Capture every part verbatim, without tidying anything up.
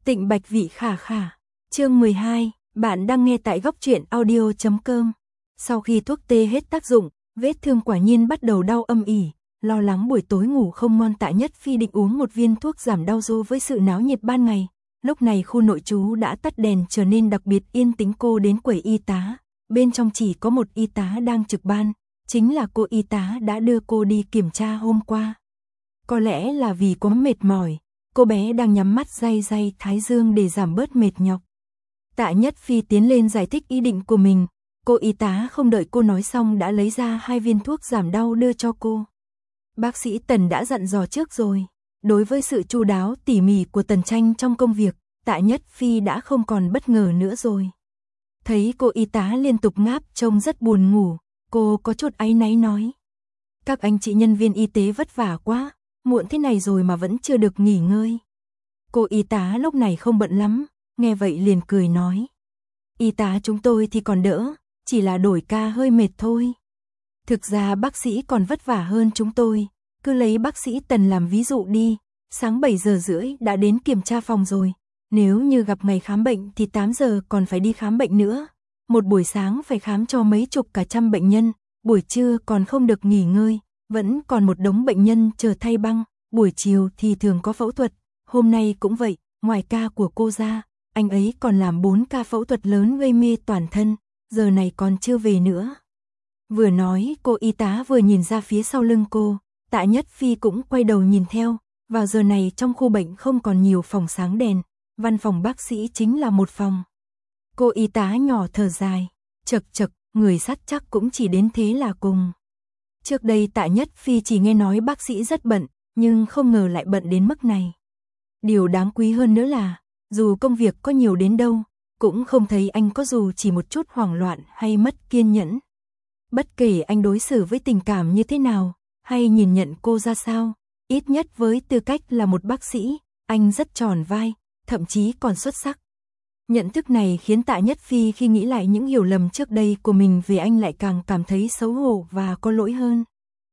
Tịnh Bạch Vị Khả Khả. Chương mười hai, bạn đang nghe tại góc truyện audio chấm com. Sau khi thuốc tê hết tác dụng, vết thương quả nhiên bắt đầu đau âm ỉ, lo lắng buổi tối ngủ không ngon, Tạ Nhất Phi định uống một viên thuốc giảm đau dô với sự náo nhiệt ban ngày. Lúc này khu nội trú đã tắt đèn trở nên đặc biệt yên tĩnh. Cô đến quầy y tá, bên trong chỉ có một y tá đang trực ban, chính là cô y tá đã đưa cô đi kiểm tra hôm qua. Có lẽ là vì quá mệt mỏi, cô bé đang nhắm mắt day day thái dương để giảm bớt mệt nhọc. Tạ Nhất Phi tiến lên giải thích ý định của mình, cô y tá không đợi cô nói xong đã lấy ra hai viên thuốc giảm đau đưa cho cô. Bác sĩ Tần đã dặn dò trước rồi. Đối với sự chu đáo tỉ mỉ của Tần Tranh trong công việc, Tạ Nhất Phi đã không còn bất ngờ nữa rồi. Thấy cô y tá liên tục ngáp trông rất buồn ngủ, cô có chút áy náy nói: các anh chị nhân viên y tế vất vả quá, muộn thế này rồi mà vẫn chưa được nghỉ ngơi. Cô y tá lúc này không bận lắm, nghe vậy liền cười nói: y tá chúng tôi thì còn đỡ, chỉ là đổi ca hơi mệt thôi. Thực ra bác sĩ còn vất vả hơn chúng tôi, cứ lấy bác sĩ Tần làm ví dụ đi, sáng bảy giờ rưỡi đã đến kiểm tra phòng rồi, nếu như gặp ngày khám bệnh thì tám giờ còn phải đi khám bệnh nữa. Một buổi sáng phải khám cho mấy chục cả trăm bệnh nhân, buổi trưa còn không được nghỉ ngơi, vẫn còn một đống bệnh nhân chờ thay băng, buổi chiều thì thường có phẫu thuật, hôm nay cũng vậy, ngoài ca của cô ra, anh ấy còn làm bốn ca phẫu thuật lớn gây mê toàn thân, giờ này còn chưa về nữa. Vừa nói cô y tá vừa nhìn ra phía sau lưng cô, Tạ Nhất Phi cũng quay đầu nhìn theo, vào giờ này trong khu bệnh không còn nhiều phòng sáng đèn, văn phòng bác sĩ chính là một phòng. Cô y tá nhỏ thở dài, chật chật, người sắt chắc cũng chỉ đến thế là cùng. Trước đây Tạ Nhất Phi chỉ nghe nói bác sĩ rất bận, nhưng không ngờ lại bận đến mức này. Điều đáng quý hơn nữa là, dù công việc có nhiều đến đâu, cũng không thấy anh có dù chỉ một chút hoảng loạn hay mất kiên nhẫn. Bất kể anh đối xử với tình cảm như thế nào, hay nhìn nhận cô ra sao, ít nhất với tư cách là một bác sĩ, anh rất tròn vai, thậm chí còn xuất sắc. Nhận thức này khiến Tạ Nhất Phi khi nghĩ lại những hiểu lầm trước đây của mình về anh lại càng cảm thấy xấu hổ và có lỗi hơn.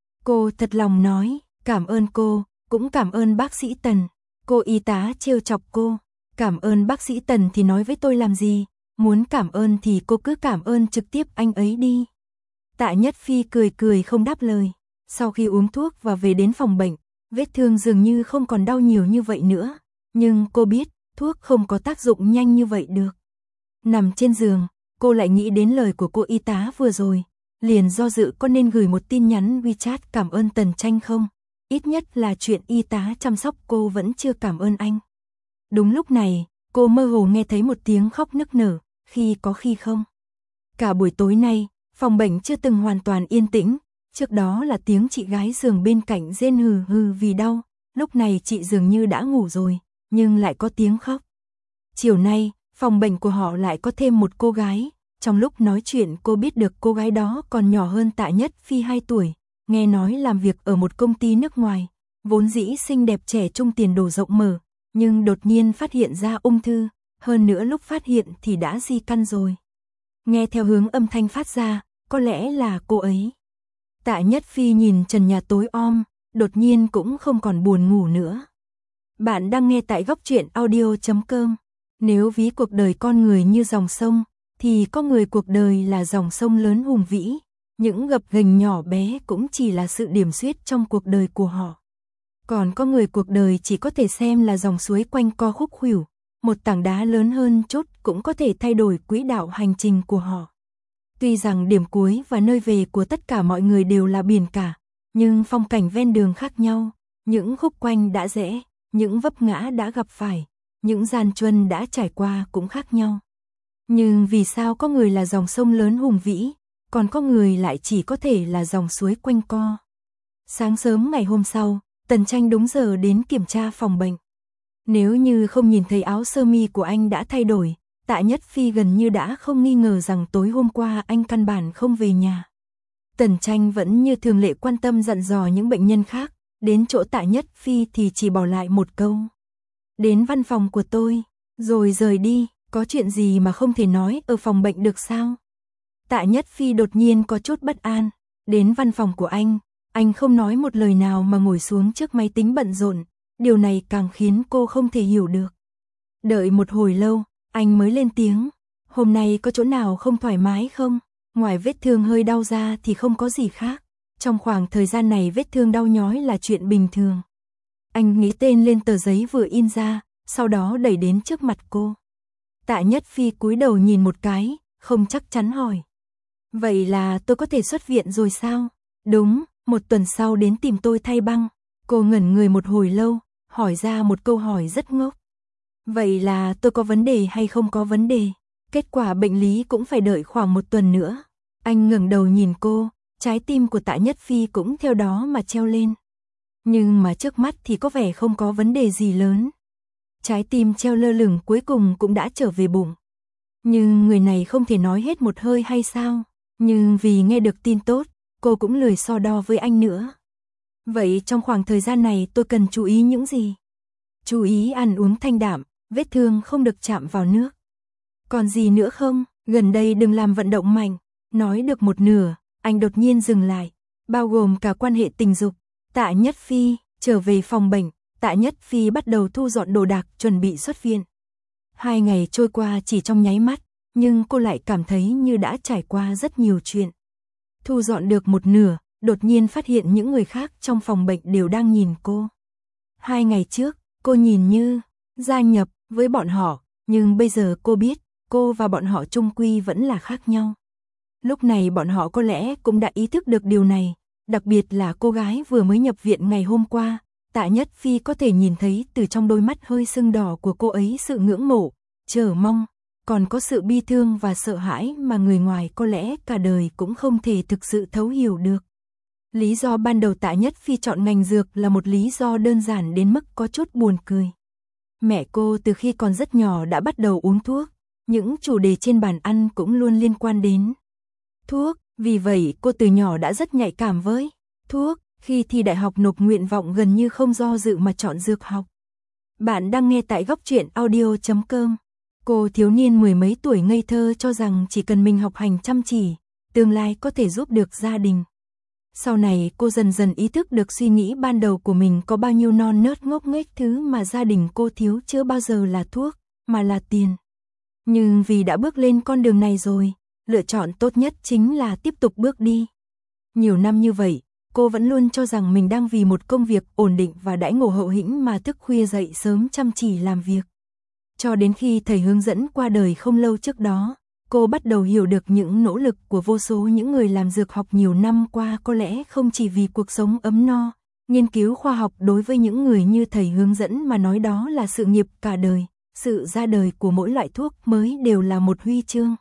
Cô thật lòng nói, cảm ơn cô, cũng cảm ơn bác sĩ Tần. Cô y tá trêu chọc cô, cảm ơn bác sĩ Tần thì nói với tôi làm gì, muốn cảm ơn thì cô cứ cảm ơn trực tiếp anh ấy đi. Tạ Nhất Phi cười cười không đáp lời. Sau khi uống thuốc và về đến phòng bệnh, vết thương dường như không còn đau nhiều như vậy nữa, nhưng cô biết thuốc không có tác dụng nhanh như vậy được. Nằm trên giường, cô lại nghĩ đến lời của cô y tá vừa rồi, liền do dự có nên gửi một tin nhắn WeChat cảm ơn Tần Tranh không, ít nhất là chuyện y tá chăm sóc cô vẫn chưa cảm ơn anh. Đúng lúc này, cô mơ hồ nghe thấy một tiếng khóc nức nở, khi có khi không. Cả buổi tối nay, phòng bệnh chưa từng hoàn toàn yên tĩnh, trước đó là tiếng chị gái giường bên cạnh rên hừ hừ vì đau, lúc này chị dường như đã ngủ rồi, nhưng lại có tiếng khóc. Chiều nay, phòng bệnh của họ lại có thêm một cô gái, trong lúc nói chuyện cô biết được cô gái đó còn nhỏ hơn Tạ Nhất Phi hai tuổi, nghe nói làm việc ở một công ty nước ngoài, vốn dĩ xinh đẹp trẻ trung tiền đồ rộng mở, nhưng đột nhiên phát hiện ra ung thư, hơn nữa lúc phát hiện thì đã di căn rồi. Nghe theo hướng âm thanh phát ra, có lẽ là cô ấy. Tạ Nhất Phi nhìn trần nhà tối om, đột nhiên cũng không còn buồn ngủ nữa. Bạn đang nghe tại góc truyện audio chấm com. Nếu ví cuộc đời con người như dòng sông, thì có người cuộc đời là dòng sông lớn hùng vĩ, những gập ghềnh nhỏ bé cũng chỉ là sự điểm xuyết trong cuộc đời của họ. Còn có người cuộc đời chỉ có thể xem là dòng suối quanh co khúc khuỷu, một tảng đá lớn hơn chút cũng có thể thay đổi quỹ đạo hành trình của họ. Tuy rằng điểm cuối và nơi về của tất cả mọi người đều là biển cả, nhưng phong cảnh ven đường khác nhau, những khúc quanh đã rẽ, những vấp ngã đã gặp phải, những gian truân đã trải qua cũng khác nhau. Nhưng vì sao có người là dòng sông lớn hùng vĩ, còn có người lại chỉ có thể là dòng suối quanh co? Sáng sớm ngày hôm sau, Tần Tranh đúng giờ đến kiểm tra phòng bệnh. Nếu như không nhìn thấy áo sơ mi của anh đã thay đổi, Tạ Nhất Phi gần như đã không nghi ngờ rằng tối hôm qua anh căn bản không về nhà. Tần Tranh vẫn như thường lệ quan tâm dặn dò những bệnh nhân khác, đến chỗ Tạ Nhất Phi thì chỉ bỏ lại một câu: đến văn phòng của tôi, rồi rời đi, có chuyện gì mà không thể nói ở phòng bệnh được sao? Tạ Nhất Phi đột nhiên có chút bất an, đến văn phòng của anh, anh không nói một lời nào mà ngồi xuống trước máy tính bận rộn, điều này càng khiến cô không thể hiểu được. Đợi một hồi lâu, anh mới lên tiếng. Hôm nay có chỗ nào không thoải mái không? Ngoài vết thương hơi đau ra thì không có gì khác. Trong khoảng thời gian này vết thương đau nhói là chuyện bình thường. Anh nghĩ tên lên tờ giấy vừa in ra, sau đó đẩy đến trước mặt cô. Tạ Nhất Phi cúi đầu nhìn một cái, không chắc chắn hỏi. Vậy là tôi có thể xuất viện rồi sao? Đúng, một tuần sau đến tìm tôi thay băng. Cô ngẩn người một hồi lâu, hỏi ra một câu hỏi rất ngốc. Vậy là tôi có vấn đề hay không có vấn đề? Kết quả bệnh lý cũng phải đợi khoảng một tuần nữa. Anh ngẩng đầu nhìn cô, trái tim của Tạ Nhất Phi cũng theo đó mà treo lên. Nhưng mà trước mắt thì có vẻ không có vấn đề gì lớn. Trái tim treo lơ lửng cuối cùng cũng đã trở về bụng. Nhưng người này không thể nói hết một hơi hay sao? Nhưng vì nghe được tin tốt, cô cũng lười so đo với anh nữa. Vậy trong khoảng thời gian này tôi cần chú ý những gì? Chú ý ăn uống thanh đạm, vết thương không được chạm vào nước. Còn gì nữa không? Gần đây đừng làm vận động mạnh. Nói được một nửa, anh đột nhiên dừng lại. Bao gồm cả quan hệ tình dục. Tạ Nhất Phi trở về phòng bệnh. Tạ Nhất Phi bắt đầu thu dọn đồ đạc chuẩn bị xuất viện. Hai ngày trôi qua chỉ trong nháy mắt, nhưng cô lại cảm thấy như đã trải qua rất nhiều chuyện. Thu dọn được một nửa, đột nhiên phát hiện những người khác trong phòng bệnh đều đang nhìn cô. Hai ngày trước, cô nhìn như gia nhập với bọn họ, nhưng bây giờ cô biết, cô và bọn họ chung quy vẫn là khác nhau. Lúc này bọn họ có lẽ cũng đã ý thức được điều này, đặc biệt là cô gái vừa mới nhập viện ngày hôm qua. Tạ Nhất Phi có thể nhìn thấy từ trong đôi mắt hơi sưng đỏ của cô ấy sự ngưỡng mộ, chờ mong, còn có sự bi thương và sợ hãi mà người ngoài có lẽ cả đời cũng không thể thực sự thấu hiểu được. Lý do ban đầu Tạ Nhất Phi chọn ngành dược là một lý do đơn giản đến mức có chút buồn cười. Mẹ cô từ khi còn rất nhỏ đã bắt đầu uống thuốc, những chủ đề trên bàn ăn cũng luôn liên quan đến thuốc, vì vậy cô từ nhỏ đã rất nhạy cảm với thuốc. Khi thi đại học nộp nguyện vọng gần như không do dự mà chọn dược học. Bạn đang nghe tại góc truyện audio chấm com. Cô thiếu niên mười mấy tuổi ngây thơ cho rằng chỉ cần mình học hành chăm chỉ, tương lai có thể giúp được gia đình. Sau này cô dần dần ý thức được suy nghĩ ban đầu của mình có bao nhiêu non nớt ngốc nghếch, thứ mà gia đình cô thiếu chưa bao giờ là thuốc, mà là tiền. Nhưng vì đã bước lên con đường này rồi, lựa chọn tốt nhất chính là tiếp tục bước đi. Nhiều năm như vậy, cô vẫn luôn cho rằng mình đang vì một công việc ổn định và đãi ngộ hậu hĩnh mà thức khuya dậy sớm chăm chỉ làm việc. Cho đến khi thầy hướng dẫn qua đời không lâu trước đó, cô bắt đầu hiểu được những nỗ lực của vô số những người làm dược học nhiều năm qua có lẽ không chỉ vì cuộc sống ấm no. Nghiên cứu khoa học đối với những người như thầy hướng dẫn mà nói đó là sự nghiệp cả đời, sự ra đời của mỗi loại thuốc mới đều là một huy chương.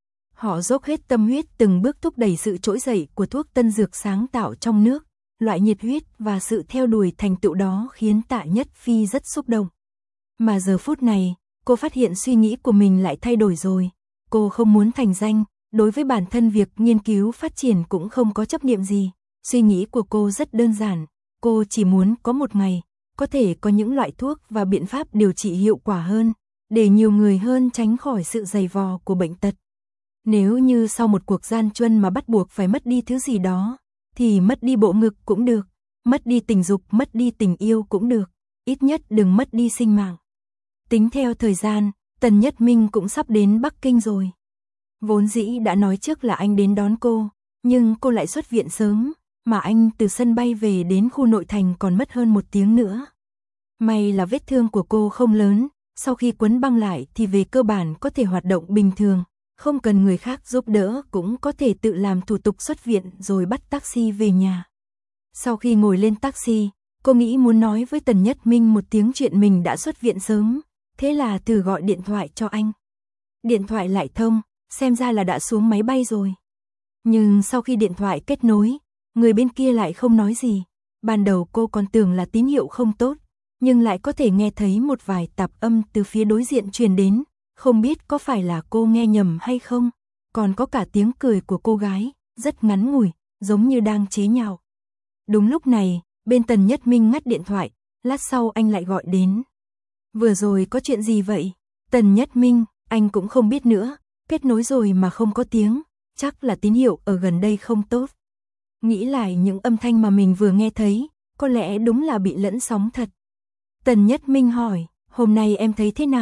Họ dốc hết tâm huyết từng bước thúc đẩy sự trỗi dậy của thuốc tân dược sáng tạo trong nước, loại nhiệt huyết và sự theo đuổi thành tựu đó khiến Tạ Nhất Phi rất xúc động. Mà giờ phút này, cô phát hiện suy nghĩ của mình lại thay đổi rồi. Cô không muốn thành danh, đối với bản thân việc nghiên cứu phát triển cũng không có chấp niệm gì. Suy nghĩ của cô rất đơn giản, cô chỉ muốn có một ngày, có thể có những loại thuốc và biện pháp điều trị hiệu quả hơn, để nhiều người hơn tránh khỏi sự dày vò của bệnh tật. Nếu như sau một cuộc gian truân mà bắt buộc phải mất đi thứ gì đó, thì mất đi bộ ngực cũng được, mất đi tình dục, mất đi tình yêu cũng được, ít nhất đừng mất đi sinh mạng. Tính theo thời gian, Tần Nhất Minh cũng sắp đến Bắc Kinh rồi. Vốn dĩ đã nói trước là anh đến đón cô, nhưng cô lại xuất viện sớm, mà anh từ sân bay về đến khu nội thành còn mất hơn một tiếng nữa. May là vết thương của cô không lớn, sau khi quấn băng lại thì về cơ bản có thể hoạt động bình thường. Không cần người khác giúp đỡ cũng có thể tự làm thủ tục xuất viện rồi bắt taxi về nhà. Sau khi ngồi lên taxi, cô nghĩ muốn nói với Tần Nhất Minh một tiếng chuyện mình đã xuất viện sớm, thế là thử gọi điện thoại cho anh. Điện thoại lại thông, xem ra là đã xuống máy bay rồi. Nhưng sau khi điện thoại kết nối, người bên kia lại không nói gì. Ban đầu cô còn tưởng là tín hiệu không tốt, nhưng lại có thể nghe thấy một vài tạp âm từ phía đối diện truyền đến. Không biết có phải là cô nghe nhầm hay không, còn có cả tiếng cười của cô gái, rất ngắn ngủi, giống như đang chế nhạo. Đúng lúc này, bên Tần Nhất Minh ngắt điện thoại, lát sau anh lại gọi đến. Vừa rồi có chuyện gì vậy? Tần Nhất Minh, anh cũng không biết nữa, kết nối rồi mà không có tiếng, chắc là tín hiệu ở gần đây không tốt. Nghĩ lại những âm thanh mà mình vừa nghe thấy, có lẽ đúng là bị lẫn sóng thật. Tần Nhất Minh hỏi, hôm nay em thấy thế nào?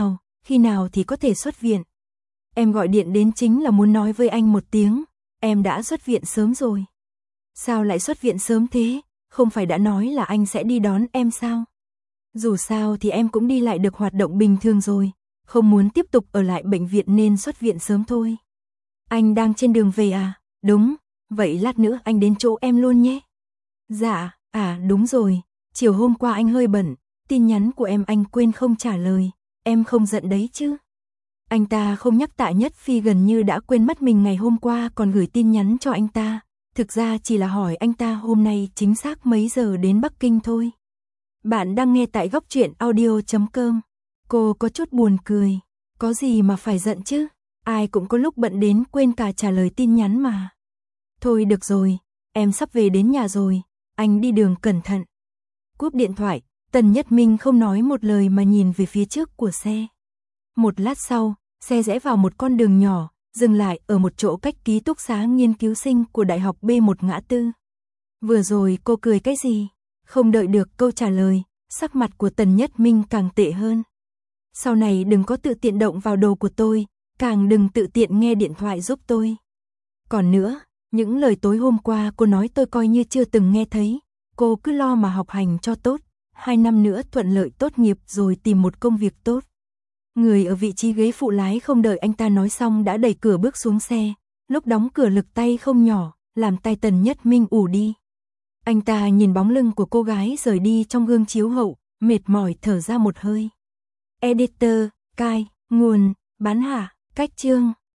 khi nào thì có thể xuất viện? Em gọi điện đến chính là muốn nói với anh một tiếng, em đã xuất viện sớm rồi. Sao lại xuất viện sớm thế, không phải đã nói là anh sẽ đi đón em sao? Dù sao thì em cũng đi lại được hoạt động bình thường rồi, không muốn tiếp tục ở lại bệnh viện nên xuất viện sớm thôi. Anh đang trên đường về à? Đúng, vậy lát nữa anh đến chỗ em luôn nhé. Dạ, à đúng rồi, chiều hôm qua anh hơi bận, tin nhắn của em anh quên không trả lời, em không giận đấy chứ? Anh ta không nhắc Tạ Nhất Phi gần như đã quên mất mình ngày hôm qua còn gửi tin nhắn cho anh ta, thực ra chỉ là hỏi anh ta hôm nay chính xác mấy giờ đến Bắc Kinh thôi. Bạn đang nghe tại góc truyện audio chấm com. Cô có chút buồn cười, có gì mà phải giận chứ, ai cũng có lúc bận đến quên cả trả lời tin nhắn mà. Thôi được rồi, em sắp về đến nhà rồi, anh đi đường cẩn thận. Cúp điện thoại, Tần Nhất Minh không nói một lời mà nhìn về phía trước của xe. Một lát sau, xe rẽ vào một con đường nhỏ, dừng lại ở một chỗ cách ký túc xá nghiên cứu sinh của Đại học B một ngã tư. Vừa rồi cô cười cái gì? Không đợi được câu trả lời, sắc mặt của Tần Nhất Minh càng tệ hơn. Sau này đừng có tự tiện động vào đồ của tôi, càng đừng tự tiện nghe điện thoại giúp tôi. Còn nữa, những lời tối hôm qua cô nói tôi coi như chưa từng nghe thấy, cô cứ lo mà học hành cho tốt, hai năm nữa thuận lợi tốt nghiệp rồi tìm một công việc tốt. Người ở vị trí ghế phụ lái không đợi anh ta nói xong đã đẩy cửa bước xuống xe, lúc đóng cửa lực tay không nhỏ, làm tay Tần Nhất Minh ù đi. Anh ta nhìn bóng lưng của cô gái rời đi trong gương chiếu hậu, mệt mỏi thở ra một hơi. Editor, cai, nguồn, bán hạ, cách chương.